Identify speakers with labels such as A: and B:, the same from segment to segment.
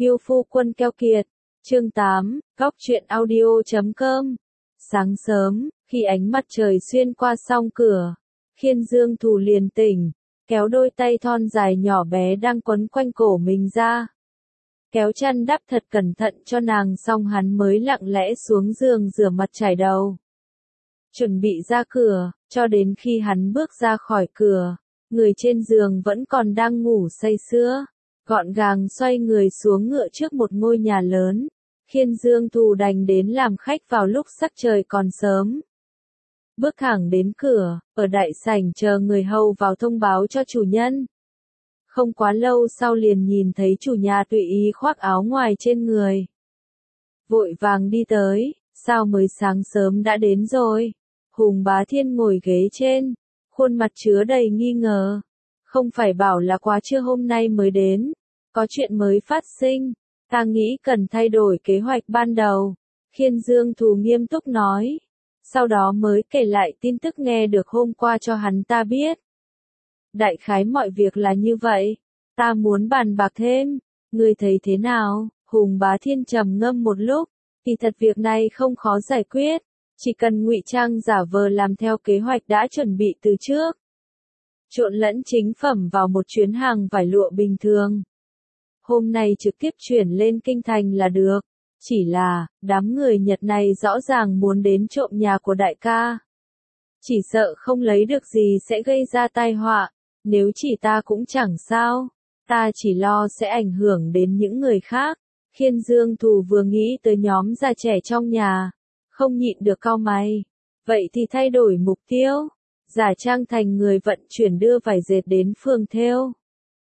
A: Yêu phu quân keo kiệt. Chương 8, Góc truyện audio.com. Sáng sớm, khi ánh mặt trời xuyên qua song cửa, Khiên Dương Thù liền tỉnh, kéo đôi tay thon dài nhỏ bé đang quấn quanh cổ mình ra. Kéo chăn đắp thật cẩn thận cho nàng xong hắn mới lặng lẽ xuống giường rửa mặt chải đầu. Chuẩn bị ra cửa, cho đến khi hắn bước ra khỏi cửa, người trên giường vẫn còn đang ngủ say sưa. Gọn gàng xoay người xuống ngựa trước một ngôi nhà lớn, Khiên Dương Thù đành đến làm khách vào lúc sắc trời còn sớm. Bước thẳng đến cửa, ở đại sảnh chờ người hầu vào thông báo cho chủ nhân. Không quá lâu sau liền nhìn thấy chủ nhà tùy ý khoác áo ngoài trên người. Vội vàng đi tới, sao mới sáng sớm đã đến rồi? Hùng Bá Thiên ngồi ghế trên, khuôn mặt chứa đầy nghi ngờ. Không phải bảo là quá trưa hôm nay mới đến, có chuyện mới phát sinh, ta nghĩ cần thay đổi kế hoạch ban đầu. Khiên Dương Thù nghiêm túc nói, sau đó mới kể lại tin tức nghe được hôm qua cho hắn ta biết. Đại khái mọi việc là như vậy, ta muốn bàn bạc thêm, ngươi thấy thế nào? Hùng Bá Thiên trầm ngâm một lúc, thì thật việc này không khó giải quyết, chỉ cần ngụy trang giả vờ làm theo kế hoạch đã chuẩn bị từ trước. Trộn lẫn chính phẩm vào một chuyến hàng vải lụa bình thường. Hôm nay trực tiếp chuyển lên kinh thành là được, chỉ là, đám người Nhật này rõ ràng muốn đến trộm nhà của đại ca. Chỉ sợ không lấy được gì sẽ gây ra tai họa, nếu chỉ ta cũng chẳng sao, ta chỉ lo sẽ ảnh hưởng đến những người khác. Khiên Dương Thù vừa nghĩ tới nhóm già trẻ trong nhà, không nhịn được cau mày, vậy thì thay đổi mục tiêu, giả trang thành người vận chuyển đưa vải dệt đến phường thêu.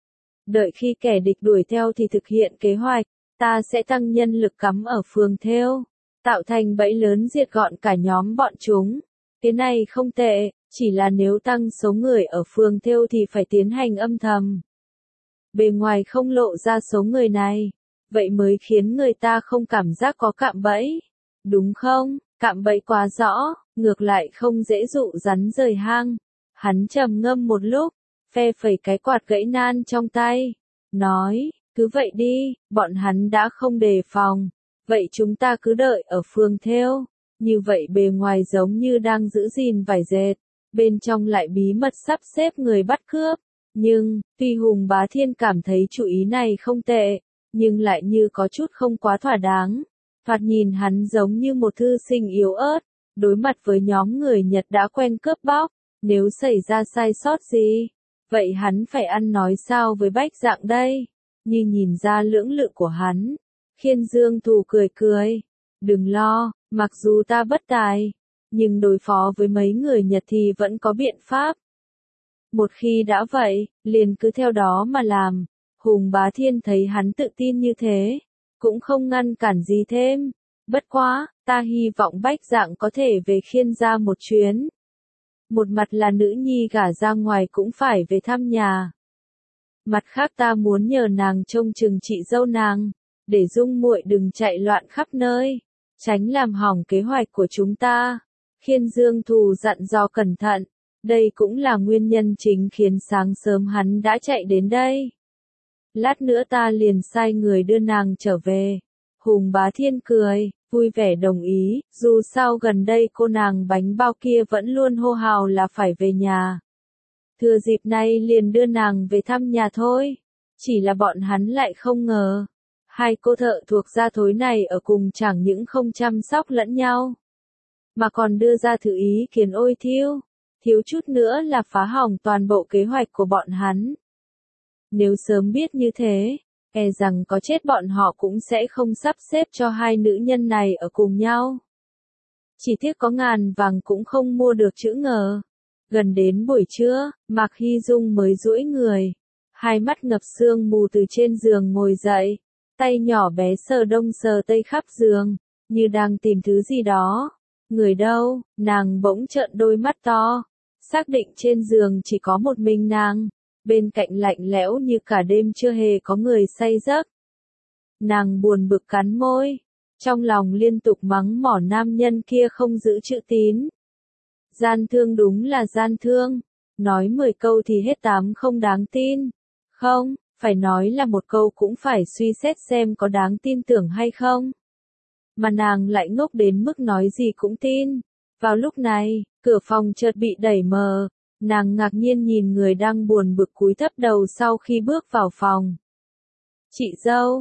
A: Đợi khi kẻ địch đuổi theo thì thực hiện kế hoạch, ta sẽ tăng nhân lực cắm ở phường thêu, tạo thành bẫy lớn diệt gọn cả nhóm bọn chúng. Cái này không tệ, chỉ là nếu tăng số người ở phường thêu thì phải tiến hành âm thầm. Bề ngoài không lộ ra số người này, vậy mới khiến người ta không cảm giác có cạm bẫy. Đúng không? Cạm bẫy quá rõ, ngược lại không dễ dụ rắn rời hang. Hắn trầm ngâm một lúc, phe phẩy cái quạt gãy nan trong tay, nói, cứ vậy đi, bọn hắn đã không đề phòng, vậy chúng ta cứ đợi ở phường thêu, như vậy bề ngoài giống như đang giữ gìn vải dệt, bên trong lại bí mật sắp xếp người bắt cướp. Nhưng, tuy Hùng Bá Thiên cảm thấy chủ ý này không tệ, nhưng lại như có chút không quá thỏa đáng. Thoạt nhìn hắn giống như một thư sinh yếu ớt, đối mặt với nhóm người Nhật đã quen cướp bóc, nếu xảy ra sai sót gì, vậy hắn phải ăn nói sao với Bách Dạng đây? Như nhìn ra lưỡng lự của hắn, Khiên Dương Thù cười cười, đừng lo, mặc dù ta bất tài, nhưng đối phó với mấy người Nhật thì vẫn có biện pháp. Một khi đã vậy, liền cứ theo đó mà làm. Hùng Bá Thiên thấy hắn tự tin như thế, cũng không ngăn cản gì thêm. Bất quá, ta hy vọng Bách Dạng có thể về Khiên gia một chuyến. Một mặt là nữ nhi gả ra ngoài cũng phải về thăm nhà. Mặt khác ta muốn nhờ nàng trông chừng chị dâu nàng, để Dung muội đừng chạy loạn khắp nơi, tránh làm hỏng kế hoạch của chúng ta. Khiên Dương Thù dặn dò cẩn thận, đây cũng là nguyên nhân chính khiến sáng sớm hắn đã chạy đến đây. Lát nữa ta liền sai người đưa nàng trở về. Hùng Bá Thiên cười, vui vẻ đồng ý, dù sao gần đây cô nàng bánh bao kia vẫn luôn hô hào là phải về nhà. Thừa dịp này liền đưa nàng về thăm nhà thôi. Chỉ là bọn hắn lại không ngờ, hai cô thợ thuộc gia thối này ở cùng chẳng những không chăm sóc lẫn nhau, mà còn đưa ra thử ý kiến ôi thiêu, thiếu chút nữa là phá hỏng toàn bộ kế hoạch của bọn hắn. Nếu sớm biết như thế, e rằng có chết bọn họ cũng sẽ không sắp xếp cho hai nữ nhân này ở cùng nhau. Chỉ tiếc có ngàn vàng cũng không mua được chữ ngờ. Gần đến buổi trưa, Mạc Hy Dung mới duỗi người, hai mắt ngập sương mù từ trên giường ngồi dậy, tay nhỏ bé sờ đông sờ tây khắp giường, như đang tìm thứ gì đó. Người đâu? Nàng bỗng trợn đôi mắt to, xác định trên giường chỉ có một mình nàng, bên cạnh lạnh lẽo như cả đêm chưa hề có người say giấc. Nàng buồn bực cắn môi, trong lòng liên tục mắng mỏ nam nhân kia không giữ chữ tín. Gian thương đúng là gian thương, nói 10 câu thì hết 8 không đáng tin. Không, phải nói là một câu cũng phải suy xét xem có đáng tin tưởng hay không. Mà nàng lại ngốc đến mức nói gì cũng tin. Vào lúc này, cửa phòng chợt bị đẩy mở, nàng ngạc nhiên nhìn người đang buồn bực cúi thấp đầu sau khi bước vào phòng. Chị dâu,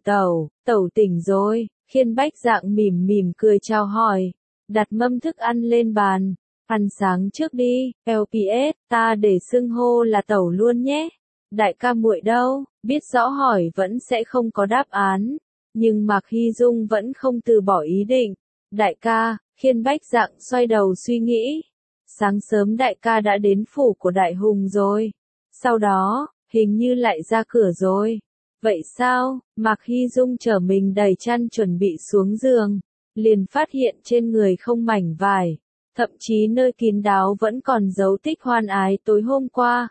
A: tẩu tỉnh rồi, Khiên Bách Dạng mỉm mỉm cười chào hỏi, đặt mâm thức ăn lên bàn, ăn sáng trước đi, LPS, ta để xưng hô là tẩu luôn nhé. Đại ca muội đâu, biết rõ hỏi vẫn sẽ không có đáp án, nhưng Mạc Hy Dung vẫn không từ bỏ ý định. Đại ca, Khiên Bách Dạng xoay đầu suy nghĩ. Sáng sớm đại ca đã đến phủ của Đại Hùng rồi. Sau đó, hình như lại ra cửa rồi. Vậy sao? Mạc Hy Dung trở mình đầy chăn chuẩn bị xuống giường, liền phát hiện trên người không mảnh vải, thậm chí nơi kín đáo vẫn còn dấu tích hoan ái tối hôm qua.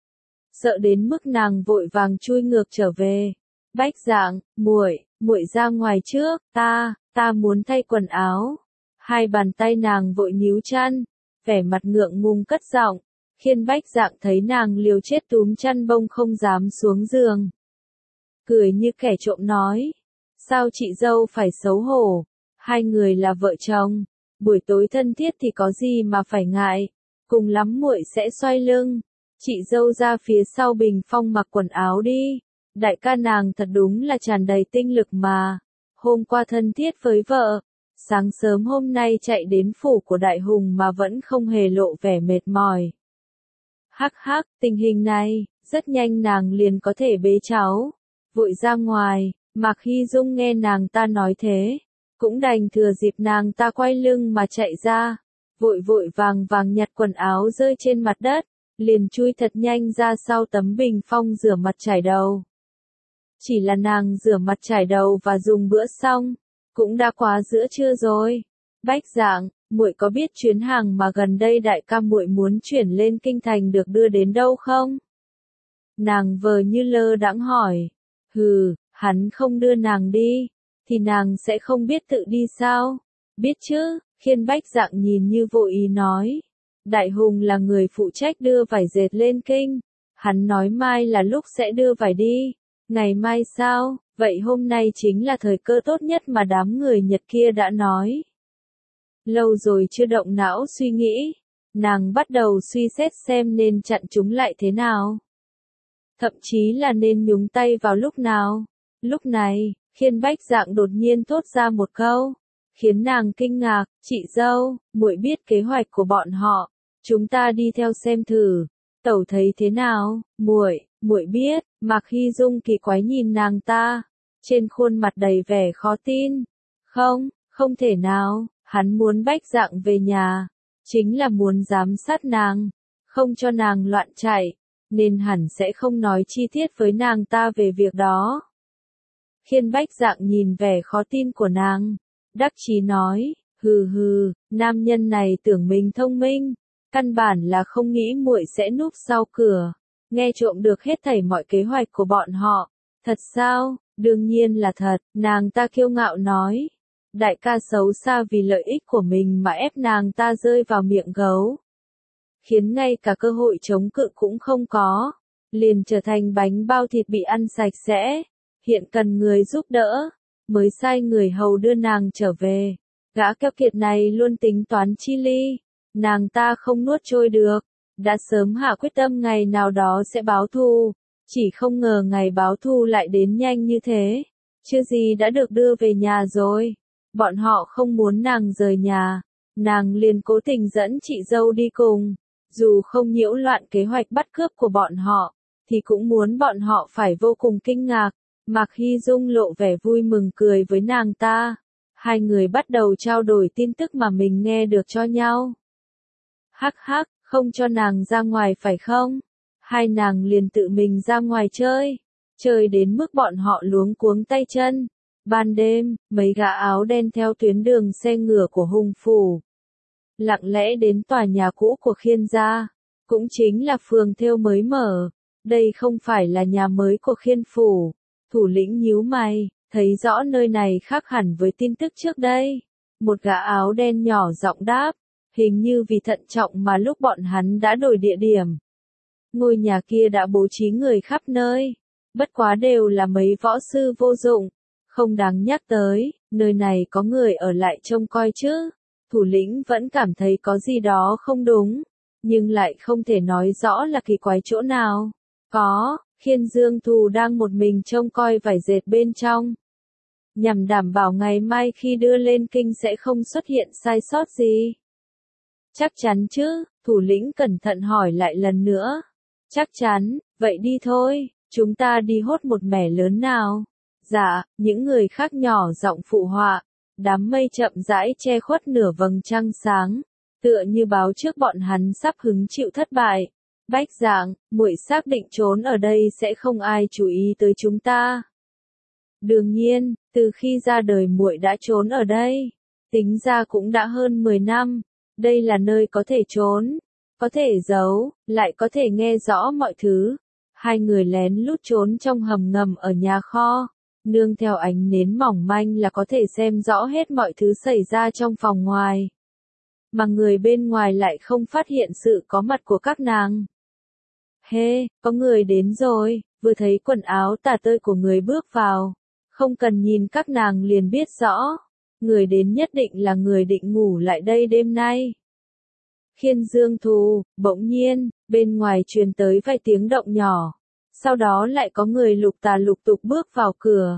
A: Sợ đến mức nàng vội vàng chui ngược trở về. Bách Dạng, muội ra ngoài trước, ta muốn thay quần áo. Hai bàn tay nàng vội níu chăn, vẻ mặt ngượng ngùng cất giọng. Khiên Bách Dạng thấy nàng liều chết túm chăn bông không dám xuống giường. Cười như kẻ trộm nói, sao chị dâu phải xấu hổ, hai người là vợ chồng, buổi tối thân thiết thì có gì mà phải ngại, cùng lắm muội sẽ xoay lưng, chị dâu ra phía sau bình phong mặc quần áo đi. Đại ca nàng thật đúng là tràn đầy tinh lực mà, hôm qua thân thiết với vợ, sáng sớm hôm nay chạy đến phủ của Đại Hùng mà vẫn không hề lộ vẻ mệt mỏi. Hắc hắc, tình hình này, rất nhanh nàng liền có thể bế cháu. Vội ra ngoài, Mạc Hy Dung nghe nàng ta nói thế, cũng đành thừa dịp nàng ta quay lưng mà chạy ra, vội vàng nhặt quần áo rơi trên mặt đất, liền chui thật nhanh ra sau tấm bình phong rửa mặt chải đầu. Chỉ là nàng rửa mặt chải đầu và dùng bữa xong, cũng đã quá giữa trưa rồi. Bách Dạng, muội có biết chuyến hàng mà gần đây đại ca muội muốn chuyển lên kinh thành được đưa đến đâu không? Nàng vờ như lơ đãng hỏi. Hừ, hắn không đưa nàng đi, thì nàng sẽ không biết tự đi sao? Biết chứ, Khiên Bách Dạng nhìn như vô ý nói. Đại Hùng là người phụ trách đưa vải dệt lên kinh. Hắn nói mai là lúc sẽ đưa vải đi. Ngày mai sao? Vậy hôm nay chính là thời cơ tốt nhất mà đám người Nhật kia đã nói. Lâu rồi chưa động não suy nghĩ, nàng bắt đầu suy xét xem nên chặn chúng lại thế nào. Thậm chí là nên nhúng tay vào lúc nào. Lúc này, Khiên Bách Dạng đột nhiên thốt ra một câu, khiến nàng kinh ngạc, chị dâu, muội biết kế hoạch của bọn họ, chúng ta đi theo xem thử. Tẩu thấy thế nào? Muội biết. Mạc Hy Dung kỳ quái nhìn nàng ta, trên khuôn mặt đầy vẻ khó tin. Không thể nào, hắn muốn Bách Dạng về nhà, chính là muốn giám sát nàng, không cho nàng loạn chạy, nên hẳn sẽ không nói chi tiết với nàng ta về việc đó. Khiên Bách Dạng nhìn vẻ khó tin của nàng, đắc chí nói, hừ, nam nhân này tưởng mình thông minh, căn bản là không nghĩ muội sẽ núp sau cửa, nghe trộm được hết thảy mọi kế hoạch của bọn họ. Thật sao? Đương nhiên là thật, nàng ta kiêu ngạo nói. Đại ca xấu xa vì lợi ích của mình mà ép nàng ta rơi vào miệng gấu, khiến ngay cả cơ hội chống cự cũng không có, liền trở thành bánh bao thịt bị ăn sạch sẽ. Hiện cần người giúp đỡ, mới sai người hầu đưa nàng trở về. Gã keo kiệt này luôn tính toán chi ly, nàng ta không nuốt trôi được, đã sớm hạ quyết tâm ngày nào đó sẽ báo thù, chỉ không ngờ ngày báo thù lại đến nhanh như thế. Chưa gì đã được đưa về nhà rồi. Bọn họ không muốn nàng rời nhà, nàng liền cố tình dẫn chị dâu đi cùng, dù không nhiễu loạn kế hoạch bắt cướp của bọn họ, thì cũng muốn bọn họ phải vô cùng kinh ngạc. Mạc Hy Dung lộ vẻ vui mừng cười với nàng ta. Hai người bắt đầu trao đổi tin tức mà mình nghe được cho nhau. Hắc, không cho nàng ra ngoài phải không? Hai nàng liền tự mình ra ngoài chơi đến mức bọn họ luống cuống tay chân. Ban đêm, mấy gã áo đen theo tuyến đường xe ngựa của Hùng phủ, lặng lẽ đến tòa nhà cũ của Khiên gia, cũng chính là phường thêu mới mở. Đây không phải là nhà mới của Khiên phủ. Thủ lĩnh nhíu mày, thấy rõ nơi này khác hẳn với tin tức trước đây. Một gã áo đen nhỏ giọng đáp, hình như vì thận trọng mà lúc bọn hắn đã đổi địa điểm. Ngôi nhà kia đã bố trí người khắp nơi, Bất quá đều là mấy võ sư vô dụng, không đáng nhắc tới, nơi này có người ở lại trông coi chứ. Thủ lĩnh vẫn cảm thấy có gì đó không đúng, nhưng lại không thể nói rõ là kỳ quái chỗ nào. Có, Khiên Dương Thù đang một mình trông coi vải dệt bên trong, nhằm đảm bảo ngày mai khi đưa lên kinh sẽ không xuất hiện sai sót gì. Chắc chắn chứ, thủ lĩnh cẩn thận hỏi lại lần nữa. Chắc chắn, vậy đi thôi, chúng ta đi hốt một mẻ lớn nào. Dạ, những người khác nhỏ giọng phụ họa. Đám mây chậm rãi che khuất nửa vầng trăng sáng, tựa như báo trước bọn hắn sắp hứng chịu thất bại. Bách Dạng, muội xác định trốn ở đây sẽ không ai chú ý tới chúng ta. Đương nhiên, từ khi ra đời muội đã trốn ở đây, tính ra cũng đã hơn 10 năm. Đây là nơi có thể trốn, có thể giấu, lại có thể nghe rõ mọi thứ. Hai người lén lút trốn trong hầm ngầm ở nhà kho, nương theo ánh nến mỏng manh là có thể xem rõ hết mọi thứ xảy ra trong phòng ngoài. Mà người bên ngoài lại không phát hiện sự có mặt của các nàng. Hê, có người đến rồi, vừa thấy quần áo tả tơi của người bước vào. Không cần nhìn các nàng liền biết rõ. Người đến nhất định là người định ngủ lại đây đêm nay. Khiên Dương Thù, bỗng nhiên, bên ngoài truyền tới vài tiếng động nhỏ. Sau đó lại có người lục tà lục tục bước vào cửa.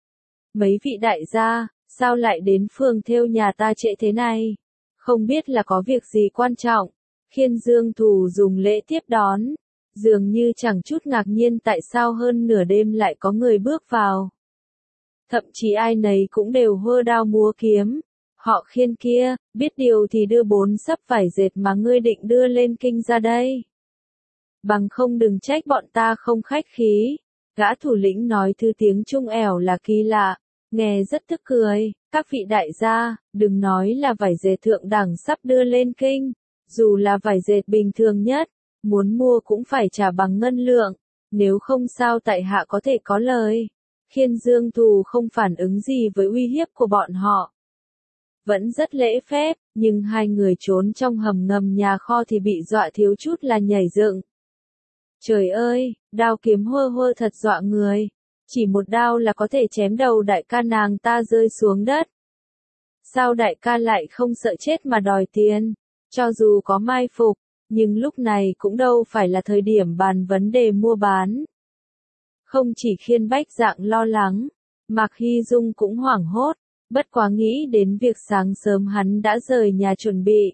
A: Mấy vị đại gia, sao lại đến phường thêu nhà ta trễ thế này? Không biết là có việc gì quan trọng. Khiên Dương Thù dùng lễ tiếp đón. Dường như chẳng chút ngạc nhiên tại sao hơn nửa đêm lại có người bước vào. Thậm chí ai nấy cũng đều hơ đao múa kiếm. Họ Khiên kia, biết điều thì đưa 4 sấp vải dệt mà ngươi định đưa lên kinh ra đây. Bằng không đừng trách bọn ta không khách khí. Gã thủ lĩnh nói thứ tiếng Trung ẻo là kỳ lạ, nghe rất tức cười. Các vị đại gia, đừng nói là vải dệt thượng đẳng sắp đưa lên kinh. Dù là vải dệt bình thường nhất, muốn mua cũng phải trả bằng ngân lượng. Nếu không sao tại hạ có thể có lời. Khiên Dương Thù không phản ứng gì với uy hiếp của bọn họ. Vẫn rất lễ phép, nhưng hai người trốn trong hầm ngầm nhà kho thì bị dọa thiếu chút là nhảy dựng. Trời ơi, đao kiếm hơ hơ thật dọa người. Chỉ một đao là có thể chém đầu đại ca nàng ta rơi xuống đất. Sao đại ca lại không sợ chết mà đòi tiền? Cho dù có mai phục, nhưng lúc này cũng đâu phải là thời điểm bàn vấn đề mua bán. Không chỉ Khiên Bách Dạng lo lắng, Mạc Hy Dung cũng hoảng hốt, bất quá nghĩ đến việc sáng sớm hắn đã rời nhà chuẩn bị.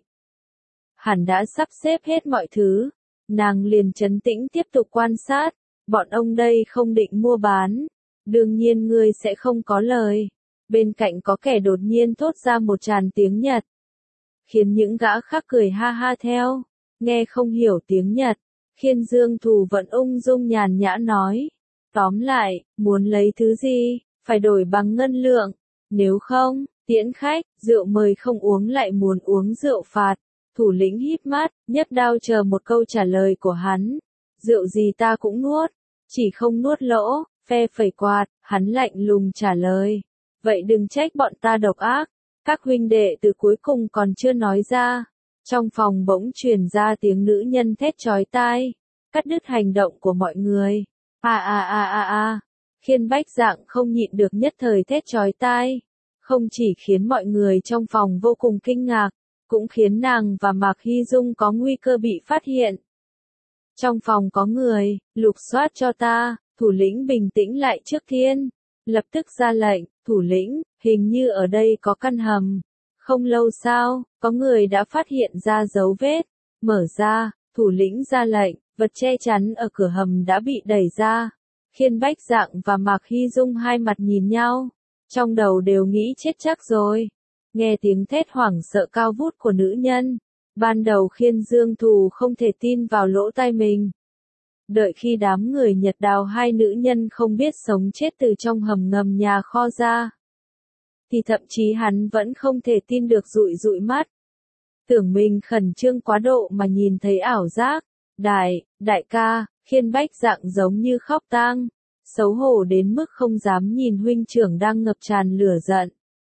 A: Hắn đã sắp xếp hết mọi thứ, nàng liền trấn tĩnh tiếp tục quan sát, bọn ông đây không định mua bán, đương nhiên ngươi sẽ không có lời. Bên cạnh có kẻ đột nhiên thốt ra một tràng tiếng Nhật, khiến những gã khác cười ha ha theo, nghe không hiểu tiếng Nhật, Khiên Dương Thù vẫn ung dung nhàn nhã nói. Tóm lại, muốn lấy thứ gì, phải đổi bằng ngân lượng, nếu không, tiễn khách, rượu mời không uống lại muốn uống rượu phạt. Thủ lĩnh híp mắt, nhấp đao chờ một câu trả lời của hắn. Rượu gì ta cũng nuốt, chỉ không nuốt lỗ, phe phẩy quạt, hắn lạnh lùng trả lời. Vậy đừng trách bọn ta độc ác, các huynh đệ từ cuối cùng còn chưa nói ra. Trong phòng bỗng truyền ra tiếng nữ nhân thét chói tai, cắt đứt hành động của mọi người. Khiên Bách Dạng không nhịn được nhất thời thét chói tai. Không chỉ khiến mọi người trong phòng vô cùng kinh ngạc, cũng khiến nàng và Mạc Hy Dung có nguy cơ bị phát hiện. Trong phòng có người, lục soát cho ta, thủ lĩnh bình tĩnh lại trước tiên. Lập tức ra lệnh, thủ lĩnh, hình như ở đây có căn hầm. Không lâu sau, có người đã phát hiện ra dấu vết. Mở ra, thủ lĩnh ra lệnh, vật che chắn ở cửa hầm đã bị đẩy ra. Khiên Bách Dạng và Mạc Hy Dung hai mặt nhìn nhau, trong đầu đều nghĩ chết chắc rồi. Nghe tiếng thét hoảng sợ cao vút của nữ nhân, ban đầu Khiên Dương Thù không thể tin vào lỗ tai mình. Đợi khi đám người Nhật đào hai nữ nhân không biết sống chết từ trong hầm ngầm nhà kho ra, thì thậm chí hắn vẫn không thể tin được dụi dụi mắt. Tưởng mình khẩn trương quá độ mà nhìn thấy ảo giác. Đại ca, Khiên Bách Dạng giống như khóc tang, xấu hổ đến mức không dám nhìn huynh trưởng đang ngập tràn lửa giận.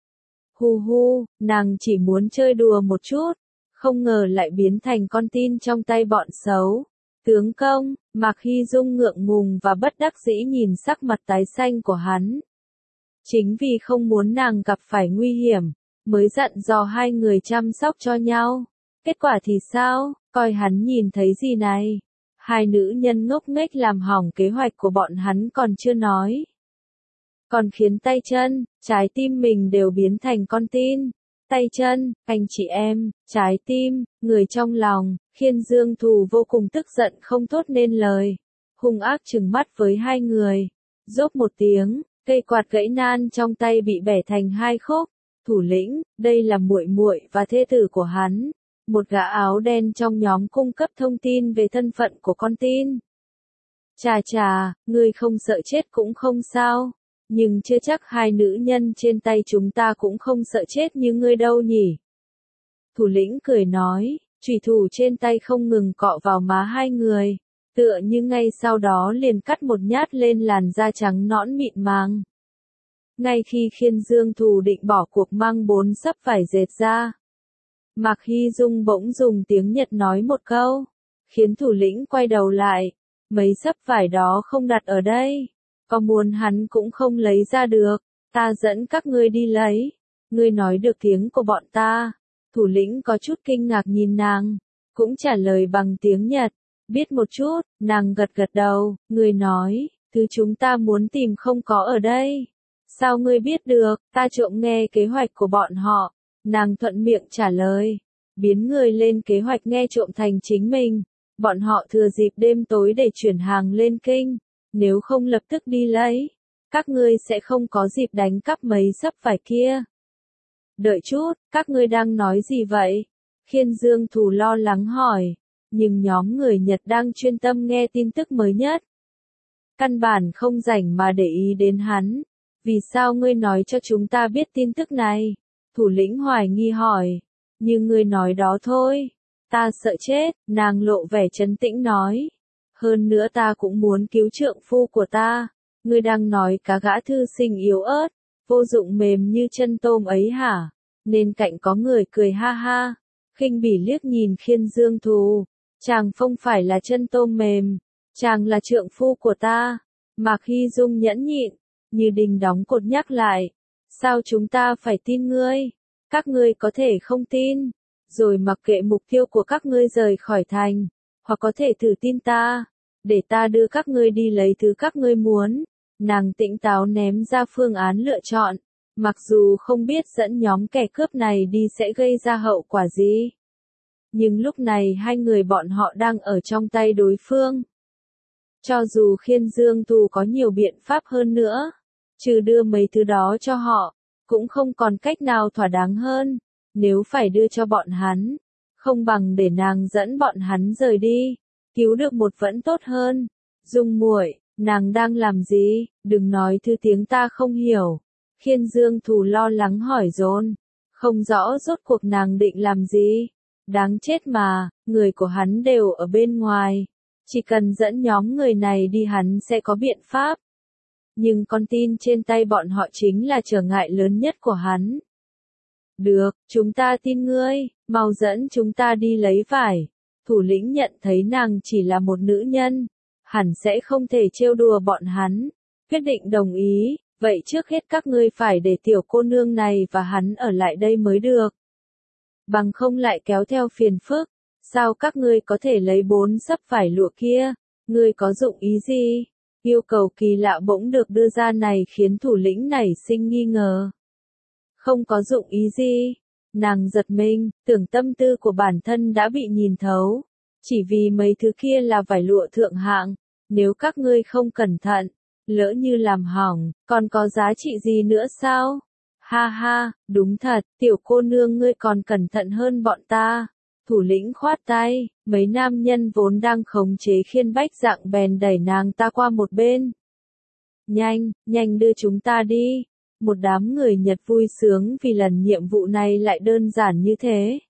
A: Hu, nàng chỉ muốn chơi đùa một chút, không ngờ lại biến thành con tin trong tay bọn xấu. Tướng công, Mạc Hy Dung ngượng ngùng và bất đắc dĩ nhìn sắc mặt tái xanh của hắn. Chính vì không muốn nàng gặp phải nguy hiểm, mới dặn dò hai người chăm sóc cho nhau. Kết quả thì sao, coi hắn nhìn thấy gì này? Hai nữ nhân ngốc nghếch làm hỏng kế hoạch của bọn hắn còn chưa nói. Còn khiến tay chân, trái tim mình đều biến thành con tin. Tay chân, anh chị em, trái tim, người trong lòng, Khiên Dương Thù vô cùng tức giận không thốt nên lời. Hung ác trừng mắt với hai người. Rốp một tiếng, cây quạt gãy nan trong tay bị bẻ thành hai khúc. Thủ lĩnh, đây là muội muội và thê tử của hắn. Một gã áo đen trong nhóm cung cấp thông tin về thân phận của con tin. Chà chà, ngươi không sợ chết cũng không sao. Nhưng chưa chắc hai nữ nhân trên tay chúng ta cũng không sợ chết như ngươi đâu nhỉ. Thủ lĩnh cười nói, chùy thủ trên tay không ngừng cọ vào má hai người, tựa như ngay sau đó liền cắt một nhát lên làn da trắng nõn mịn màng. Ngay khi Khiên Dương Thù định bỏ cuộc mang 4 sấp vải dệt ra, Mạc Hy Dung bỗng dùng tiếng Nhật nói một câu, khiến thủ lĩnh quay đầu lại, mấy sấp vải đó không đặt ở đây. Có muốn hắn cũng không lấy ra được, ta dẫn các ngươi đi lấy. Ngươi nói được tiếng của bọn ta. Thủ lĩnh có chút kinh ngạc nhìn nàng, cũng trả lời bằng tiếng Nhật. Biết một chút, nàng gật gật đầu, ngươi nói, thứ chúng ta muốn tìm không có ở đây. Sao ngươi biết được, ta trộm nghe kế hoạch của bọn họ. Nàng thuận miệng trả lời, biến người lên kế hoạch nghe trộm thành chính mình. Bọn họ thừa dịp đêm tối để chuyển hàng lên kinh. Nếu không lập tức đi lấy, các ngươi sẽ không có dịp đánh cắp mấy sấp vải kia. Đợi chút, các ngươi đang nói gì vậy? Khiên Dương Thù lo lắng hỏi, nhưng nhóm người Nhật đang chuyên tâm nghe tin tức mới nhất. Căn bản không rảnh mà để ý đến hắn. Vì sao ngươi nói cho chúng ta biết tin tức này? Thủ lĩnh hoài nghi hỏi, như ngươi nói đó thôi. Ta sợ chết, nàng lộ vẻ trấn tĩnh nói. Hơn nữa ta cũng muốn cứu trượng phu của ta. Ngươi đang nói cá gã thư sinh yếu ớt, vô dụng mềm như chân tôm ấy hả? Nên cạnh có người cười ha ha, khinh bỉ liếc nhìn Khiên Dương Thù. Chàng không phải là chân tôm mềm, chàng là trượng phu của ta. Mạc Hy Dung nhẫn nhịn, như đình đóng cột nhắc lại. Sao chúng ta phải tin ngươi? Các ngươi có thể không tin, rồi mặc kệ mục tiêu của các ngươi rời khỏi thành. Hoặc có thể thử tin ta, để ta đưa các ngươi đi lấy thứ các ngươi muốn. Nàng tỉnh táo ném ra phương án lựa chọn, mặc dù không biết dẫn nhóm kẻ cướp này đi sẽ gây ra hậu quả gì. Nhưng lúc này hai người bọn họ đang ở trong tay đối phương. Cho dù Khiên Dương Thù có nhiều biện pháp hơn nữa, trừ đưa mấy thứ đó cho họ, cũng không còn cách nào thỏa đáng hơn. Nếu phải đưa cho bọn hắn, không bằng để nàng dẫn bọn hắn rời đi, cứu được một vẫn tốt hơn. Dung muội, nàng đang làm gì? Đừng nói thứ tiếng ta không hiểu. Khiên Dương Thù lo lắng hỏi dồn, không rõ rốt cuộc nàng định làm gì. Đáng chết mà, người của hắn đều ở bên ngoài. Chỉ cần dẫn nhóm người này đi hắn sẽ có biện pháp. Nhưng con tin trên tay bọn họ chính là trở ngại lớn nhất của hắn. Được, chúng ta tin ngươi, mau dẫn chúng ta đi lấy vải. Thủ lĩnh nhận thấy nàng chỉ là một nữ nhân, hẳn sẽ không thể trêu đùa bọn hắn. Quyết định đồng ý, vậy trước hết các ngươi phải để tiểu cô nương này và hắn ở lại đây mới được. Bằng không lại kéo theo phiền phức. Sao các ngươi có thể lấy 4 sấp vải lụa kia? Ngươi có dụng ý gì? Yêu cầu kỳ lạ bỗng được đưa ra này khiến thủ lĩnh nảy sinh nghi ngờ. Không có dụng ý gì. Nàng giật mình, tưởng tâm tư của bản thân đã bị nhìn thấu. Chỉ vì mấy thứ kia là vải lụa thượng hạng. Nếu các ngươi không cẩn thận, lỡ như làm hỏng, còn có giá trị gì nữa sao? Ha ha, đúng thật, tiểu cô nương ngươi còn cẩn thận hơn bọn ta. Thủ lĩnh khoát tay, mấy nam nhân vốn đang khống chế Khiên Bách Dạng bèn đẩy nàng ta qua một bên. Nhanh, nhanh đưa chúng ta đi. Một đám người Nhật vui sướng vì lần nhiệm vụ này lại đơn giản như thế.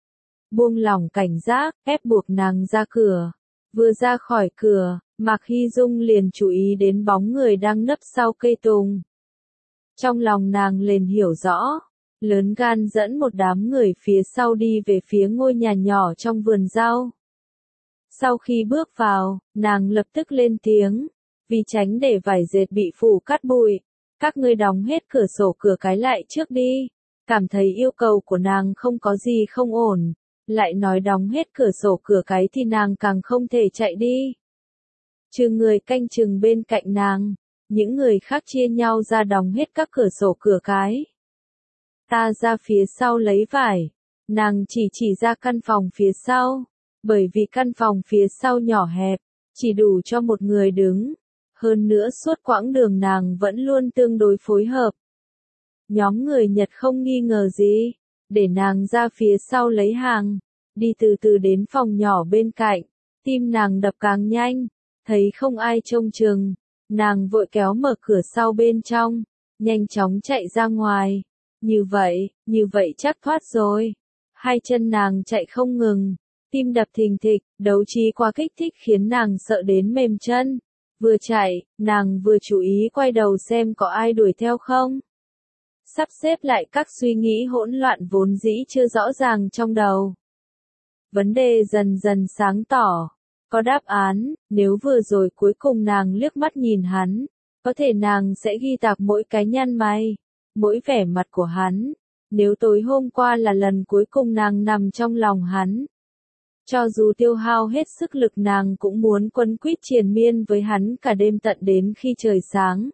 A: Buông lỏng cảnh giác, ép buộc nàng ra cửa. Vừa ra khỏi cửa, Mạc Hy Dung liền chú ý đến bóng người đang nấp sau cây tùng. Trong lòng nàng liền hiểu rõ. Lớn gan dẫn một đám người phía sau đi về phía ngôi nhà nhỏ trong vườn rau. Sau khi bước vào, nàng lập tức lên tiếng, vì tránh để vải dệt bị phủ cát bụi, các ngươi đóng hết cửa sổ cửa cái lại trước đi. Cảm thấy yêu cầu của nàng không có gì không ổn, lại nói đóng hết cửa sổ cửa cái thì nàng càng không thể chạy đi. Trừ người canh chừng bên cạnh nàng, những người khác chia nhau ra đóng hết các cửa sổ cửa cái. Ta ra phía sau lấy vải, nàng chỉ ra căn phòng phía sau, bởi vì căn phòng phía sau nhỏ hẹp, chỉ đủ cho một người đứng. Hơn nữa suốt quãng đường nàng vẫn luôn tương đối phối hợp. Nhóm người Nhật không nghi ngờ gì, để nàng ra phía sau lấy hàng, đi từ từ đến phòng nhỏ bên cạnh, tim nàng đập càng nhanh, thấy không ai trông chừng, nàng vội kéo mở cửa sau bên trong, nhanh chóng chạy ra ngoài, như vậy chắc thoát rồi. Hai chân nàng chạy không ngừng, tim đập thình thịch, đấu trí quá kích thích khiến nàng sợ đến mềm chân. Vừa chạy, nàng vừa chú ý quay đầu xem có ai đuổi theo không. Sắp xếp lại các suy nghĩ hỗn loạn vốn dĩ chưa rõ ràng trong đầu. Vấn đề dần dần sáng tỏ. Có đáp án, nếu vừa rồi cuối cùng nàng liếc mắt nhìn hắn, có thể nàng sẽ ghi tạc mỗi cái nhăn mày, mỗi vẻ mặt của hắn. Nếu tối hôm qua là lần cuối cùng nàng nằm trong lòng hắn, cho dù tiêu hao hết sức lực nàng cũng muốn quấn quýt triền miên với hắn cả đêm tận đến khi trời sáng.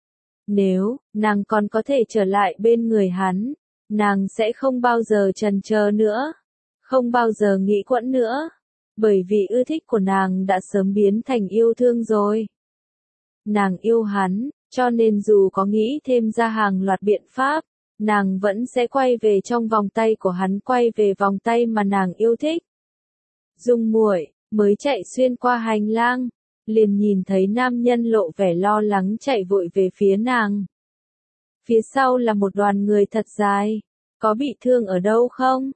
A: Nếu, nàng còn có thể trở lại bên người hắn, nàng sẽ không bao giờ chần chờ nữa, không bao giờ nghĩ quẫn nữa, bởi vì ưa thích của nàng đã sớm biến thành yêu thương rồi. Nàng yêu hắn, cho nên dù có nghĩ thêm ra hàng loạt biện pháp, nàng vẫn sẽ quay về trong vòng tay của hắn, quay về vòng tay mà nàng yêu thích. Dung muội mới chạy xuyên qua hành lang, liền nhìn thấy nam nhân lộ vẻ lo lắng chạy vội về phía nàng. Phía sau là một đoàn người thật dài, có bị thương ở đâu không?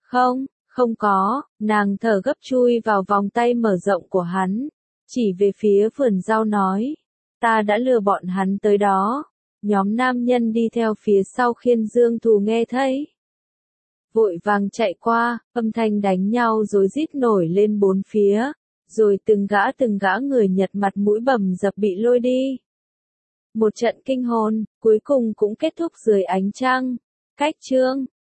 A: Không có, nàng thở gấp chui vào vòng tay mở rộng của hắn, chỉ về phía vườn rau nói, ta đã lừa bọn hắn tới đó. Nhóm nam nhân đi theo phía sau Khiên Dương Thù nghe thấy, vội vàng chạy qua, âm thanh đánh nhau rối rít nổi lên bốn phía, rồi từng gã người Nhật mặt mũi bầm dập bị lôi đi. Một trận kinh hồn, cuối cùng cũng kết thúc dưới ánh trăng. Cách chương